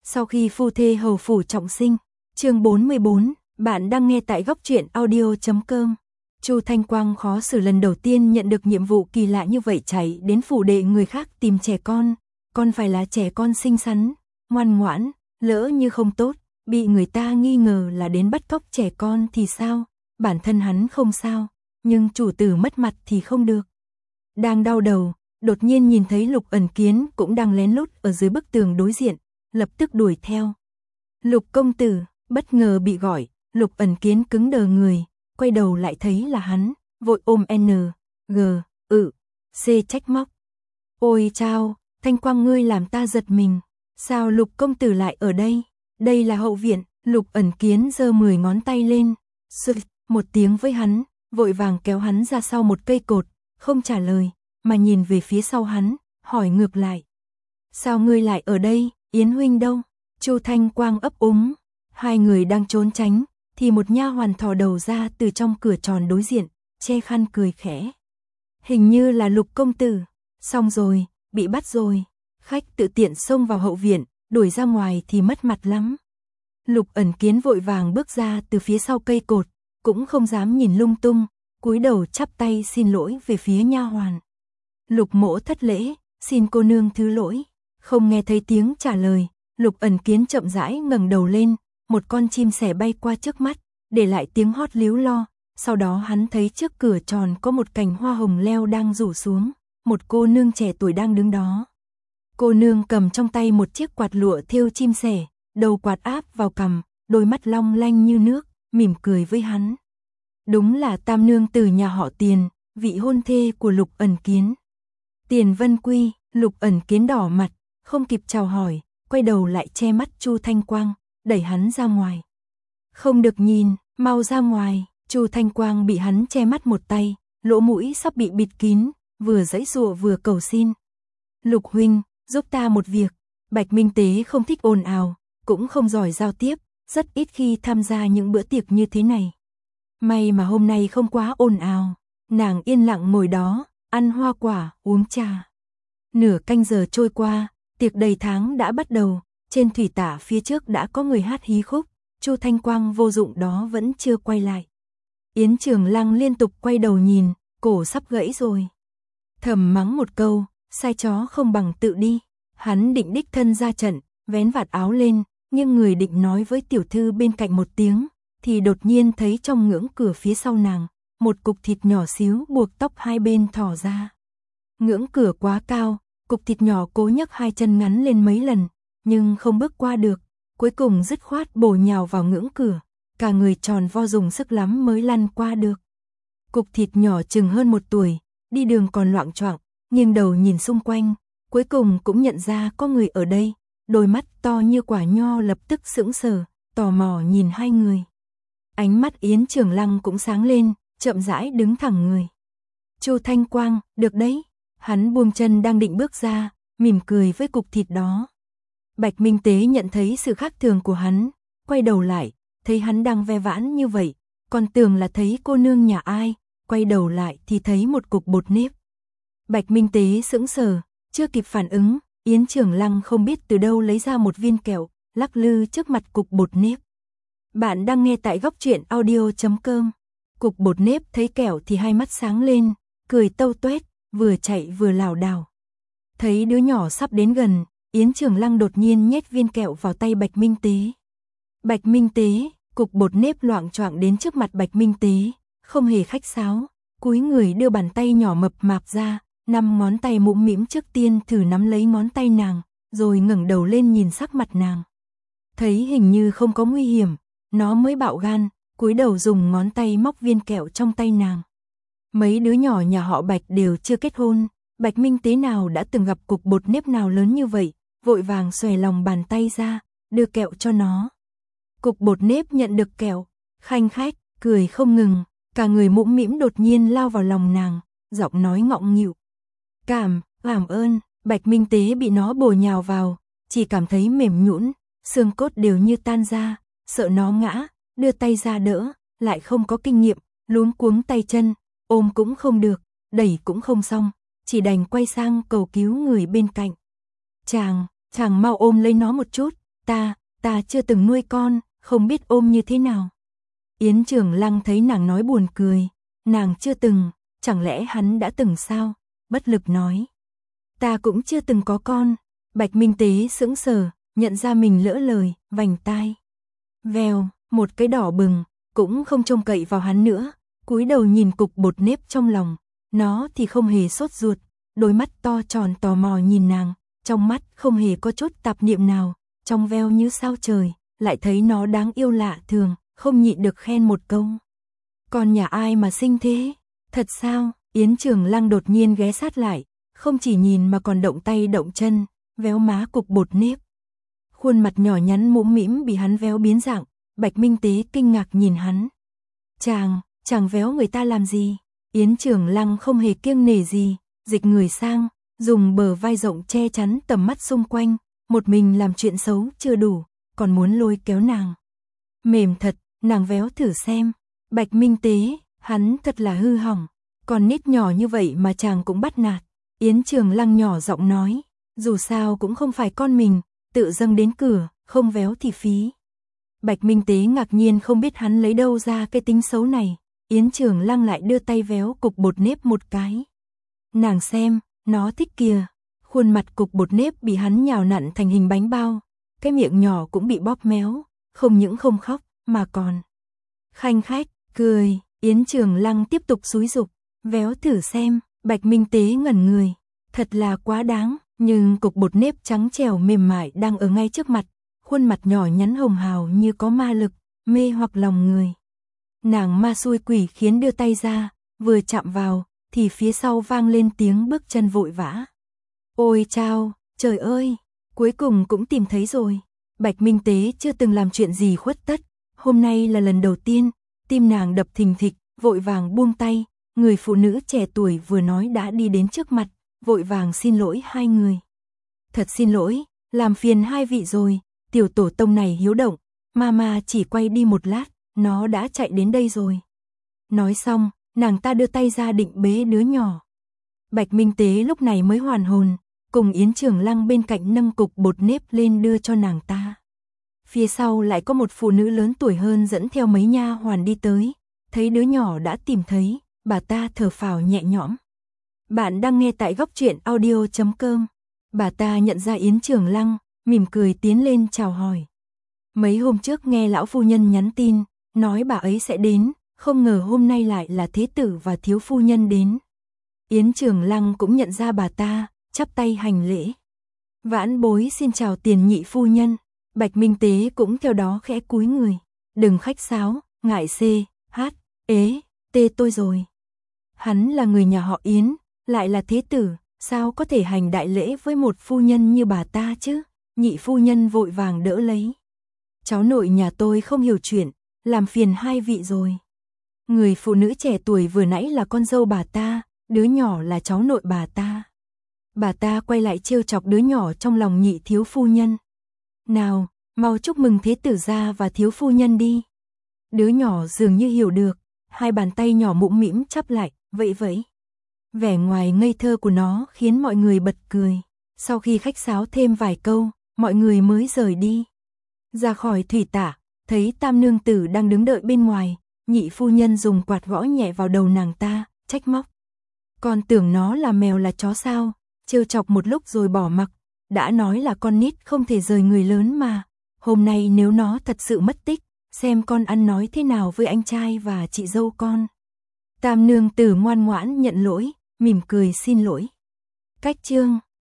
Sau khi phu thê hầu phủ trọng sinh, chương 44, bạn đang nghe tại góc truyện audio.com. Chu Thanh Quang khó xử lần đầu tiên nhận được nhiệm vụ kỳ lạ như vậy, chạy đến phủ đệ người khác tìm trẻ con phải là trẻ con xinh xắn, ngoan ngoãn, lỡ như không tốt, bị người ta nghi ngờ là đến bắt cóc trẻ con thì sao? Bản thân hắn không sao, nhưng chủ tử mất mặt thì không được. Đang đau đầu, đột nhiên nhìn thấy Lục Ẩn Kiến cũng đang lén lút ở dưới bức tường đối diện, lập tức đuổi theo. Lục công tử, bất ngờ bị gọi, Lục Ẩn Kiến cứng đờ người, quay đầu lại thấy là hắn, vội ôm C trách móc. Ôi chao, Thanh Quang ngươi làm ta giật mình, sao Lục công tử lại ở đây? Đây là hậu viện. Lục Ẩn Kiến giơ 10 ngón tay lên, sực một tiếng với hắn, vội vàng kéo hắn ra sau một cây cột, không trả lời, mà nhìn về phía sau hắn, hỏi ngược lại. Sao ngươi lại ở đây, Yến huynh đâu? Chu Thanh Quang ấp úng, hai người đang trốn tránh, thì một nha hoàn thò đầu ra từ trong cửa tròn đối diện, che khăn cười khẽ. Hình như là Lục công tử, xong rồi, bị bắt rồi. Khách tự tiện xông vào hậu viện, đuổi ra ngoài thì mất mặt lắm. Lục Ẩn Kiến vội vàng bước ra từ phía sau cây cột, cũng không dám nhìn lung tung, cúi đầu chắp tay xin lỗi về phía nha hoàn. Lục mỗ thất lễ, xin cô nương thứ lỗi. Không nghe thấy tiếng trả lời, Lục Ẩn Kiến chậm rãi ngẩng đầu lên, một con chim sẻ bay qua trước mắt, để lại tiếng hót líu lo. Sau đó hắn thấy trước cửa tròn có một cành hoa hồng leo đang rủ xuống, một cô nương trẻ tuổi đang đứng đó. Cô nương cầm trong tay một chiếc quạt lụa thêu chim sẻ, đầu quạt áp vào cằm, đôi mắt long lanh như nước, mỉm cười với hắn. Đúng là tam nương từ nhà họ Tiền, vị hôn thê của Lục Ẩn Kiến. Tiền Vân Quy. Lục Ẩn Kiến đỏ mặt, không kịp chào hỏi, quay đầu lại che mắt Chu Thanh Quang, đẩy hắn ra ngoài. Không được nhìn, mau ra ngoài. Chu Thanh Quang bị hắn che mắt một tay, lỗ mũi sắp bị bịt kín, vừa giãy giụa vừa cầu xin. Lục huynh, giúp ta một việc. Bạch Minh Tế không thích ồn ào, cũng không giỏi giao tiếp, rất ít khi tham gia những bữa tiệc như thế này. May mà hôm nay không quá ồn ào, nàng yên lặng ngồi đó, ăn hoa quả, uống trà. Nửa canh giờ trôi qua, tiệc đầy tháng đã bắt đầu, trên thủy tạ phía trước đã có người hát hí khúc, Chu Thanh Quang vô dụng đó vẫn chưa quay lại. Yến Trường Lăng liên tục quay đầu nhìn, cổ sắp gãy rồi. Thầm mắng một câu, sai chó không bằng tự đi. Hắn định đích thân ra trận, vén vạt áo lên, nhưng người định nói với tiểu thư bên cạnh một tiếng, thì đột nhiên thấy trong ngưỡng cửa phía sau nàng, một cục thịt nhỏ xíu buộc tóc hai bên thò ra. Ngưỡng cửa quá cao, cục thịt nhỏ cố nhấc hai chân ngắn lên mấy lần, nhưng không bước qua được, cuối cùng dứt khoát bổ nhào vào ngưỡng cửa, cả người tròn vo dùng sức lắm mới lăn qua được. Cục thịt nhỏ chừng hơn 1 tuổi, đi đường còn loạng choạng, nghiêng đầu nhìn xung quanh, cuối cùng cũng nhận ra có người ở đây, đôi mắt to như quả nho lập tức sững sờ, tò mò nhìn hai người. Ánh mắt Yến Trường Lăng cũng sáng lên, chậm rãi đứng thẳng người. Chu Thanh Quang, được đấy. Hắn buông chân đang định bước ra, mỉm cười với cục thịt đó. Bạch Minh Tế nhận thấy sự khác thường của hắn, quay đầu lại, thấy hắn đang ve vãn như vậy, còn tưởng là thấy cô nương nhà ai, quay đầu lại thì thấy một cục bột nếp. Bạch Minh Tế sững sờ, chưa kịp phản ứng, Yến Trường Lăng không biết từ đâu lấy ra một viên kẹo, lắc lư trước mặt cục bột nếp. Bạn đang nghe tại góc truyện audio.com. Cục bột nếp thấy kẹo thì hai mắt sáng lên, cười tâu tuét, vừa chạy vừa lảo đảo. Thấy đứa nhỏ sắp đến gần, Yến Trường Lăng đột nhiên nhét viên kẹo vào tay Bạch Minh Tế. Bạch Minh Tế, cục bột nếp loạng choạng đến trước mặt Bạch Minh Tế, không hề khách sáo, cúi người đưa bàn tay nhỏ mập mạp ra, 5 ngón tay mũm mĩm trước tiên thử nắm lấy ngón tay nàng, rồi ngẩng đầu lên nhìn sắc mặt nàng. Thấy hình như không có nguy hiểm, nó mới bạo gan, cúi đầu dùng ngón tay móc viên kẹo trong tay nàng. Mấy đứa nhỏ nhà họ Bạch đều chưa kết hôn, Bạch Minh Tế nào đã từng gặp cục bột nếp nào lớn như vậy, vội vàng xòe lòng bàn tay ra, đưa kẹo cho nó. Cục bột nếp nhận được kẹo, khanh khách, cười không ngừng, cả người mũm mĩm đột nhiên lao vào lòng nàng, giọng nói ngọng nghịu. Cảm ơn. Bạch Minh Tế bị nó bổ nhào vào, chỉ cảm thấy mềm nhũn, xương cốt đều như tan ra, sợ nó ngã, đưa tay ra đỡ, lại không có kinh nghiệm, luống cuống tay chân, ôm cũng không được, đẩy cũng không xong, chỉ đành quay sang cầu cứu người bên cạnh. Chàng mau ôm lấy nó một chút, ta chưa từng nuôi con, không biết ôm như thế nào. Yến Trường Lăng thấy nàng nói buồn cười, nàng chưa từng, chẳng lẽ hắn đã từng sao? Bất lực nói. Ta cũng chưa từng có con. Bạch Minh Tế sững sờ, nhận ra mình lỡ lời, vành tai. Vèo, một cái đỏ bừng, cũng không trông cậy vào hắn nữa, cúi đầu nhìn cục bột nếp trong lòng, nó thì không hề sốt ruột, đôi mắt to tròn tò mò nhìn nàng, trong mắt không hề có chút tạp niệm nào, trong veo như sao trời, lại thấy nó đáng yêu lạ thường, không nhịn được khen một câu. Con nhà ai mà xinh thế? Thật sao? Yến Trường Lăng đột nhiên ghé sát lại, không chỉ nhìn mà còn động tay động chân, véo má cục bột nếp. Khuôn mặt nhỏ nhắn mũm mĩm bị hắn véo biến dạng, Bạch Minh Tế kinh ngạc nhìn hắn. Chàng véo người ta làm gì? Yến Trường Lăng không hề kiêng nể gì, dịch người sang, dùng bờ vai rộng che chắn tầm mắt xung quanh, một mình làm chuyện xấu chưa đủ, còn muốn lôi kéo nàng. Mềm thật, nàng véo thử xem. Bạch Minh Tế, hắn thật là hư hỏng, còn nít nhỏ như vậy mà chàng cũng bắt nạt. Yến Trường Lăng nhỏ giọng nói, dù sao cũng không phải con mình, tự dâng đến cửa, không véo thì phí. Bạch Minh Tế ngạc nhiên không biết hắn lấy đâu ra cái tính xấu này. Yến Trường Lăng lại đưa tay véo cục bột nếp một cái. Nàng xem, nó thích kìa. Khuôn mặt cục bột nếp bị hắn nhào nặn thành hình bánh bao, cái miệng nhỏ cũng bị bóp méo, không những không khóc mà còn khanh khách cười. Yến Trường Lăng tiếp tục xúi giục, véo thử xem. Bạch Minh Tế ngẩn người, thật là quá đáng, nhưng cục bột nếp trắng trẻo mềm mại đang ở ngay trước mặt, khuôn mặt nhỏ nhắn hồng hào như có ma lực, mê hoặc lòng người. Nàng ma xui quỷ khiến đưa tay ra, vừa chạm vào, thì phía sau vang lên tiếng bước chân vội vã. Ôi chao, trời ơi, cuối cùng cũng tìm thấy rồi. Bạch Minh Tế chưa từng làm chuyện gì khuất tất, hôm nay là lần đầu tiên, tim nàng đập thình thịch, vội vàng buông tay, người phụ nữ trẻ tuổi vừa nói đã đi đến trước mặt, vội vàng xin lỗi hai người. Thật xin lỗi, làm phiền hai vị rồi, tiểu tổ tông này hiếu động, mama chỉ quay đi một lát, nó đã chạy đến đây rồi. Nói xong, nàng ta đưa tay ra định bế đứa nhỏ. Bạch Minh Tế lúc này mới hoàn hồn, cùng Yến Trường Lăng bên cạnh nâng cục bột nếp lên đưa cho nàng ta. Phía sau lại có một phụ nữ lớn tuổi hơn dẫn theo mấy nha hoàn đi tới, thấy đứa nhỏ đã tìm thấy, bà ta thở phào nhẹ nhõm. Bạn đang nghe tại góc truyện audio.com. Bà ta nhận ra Yến Trường Lăng, mỉm cười tiến lên chào hỏi. Mấy hôm trước nghe lão phu nhân nhắn tin, nói bà ấy sẽ đến, không ngờ hôm nay lại là thế tử và thiếu phu nhân đến. Yến Trường Lăng cũng nhận ra bà ta, chắp tay hành lễ. Vãn bối xin chào tiền nhị phu nhân. Bạch Minh Tế cũng theo đó khẽ cúi người. Đừng khách sáo, ngại tê tôi rồi. Hắn là người nhà họ Yến, lại là thế tử, sao có thể hành đại lễ với một phu nhân như bà ta chứ? Nhị phu nhân vội vàng đỡ lấy. Cháu nội nhà tôi không hiểu chuyện, làm phiền hai vị rồi. Người phụ nữ trẻ tuổi vừa nãy là con dâu bà ta, đứa nhỏ là cháu nội bà ta. Bà ta quay lại trêu chọc đứa nhỏ trong lòng nhị thiếu phu nhân. Nào, mau chúc mừng thế tử gia và thiếu phu nhân đi. Đứa nhỏ dường như hiểu được, hai bàn tay nhỏ mũm mĩm chắp lại, vậy. Vẻ ngoài ngây thơ của nó khiến mọi người bật cười. Sau khi khách sáo thêm vài câu, mọi người mới rời đi. Ra khỏi thủy tạ, thấy tam nương tử đang đứng đợi bên ngoài, nhị phu nhân dùng quạt gõ nhẹ vào đầu nàng ta, trách móc. Con tưởng nó là mèo là chó sao, trêu chọc một lúc rồi bỏ mặc, đã nói là con nít không thể rời người lớn mà, hôm nay nếu nó thật sự mất tích, xem con ăn nói thế nào với anh trai và chị dâu con. Tam nương tử ngoan ngoãn nhận lỗi, mỉm cười xin lỗi. Cách chương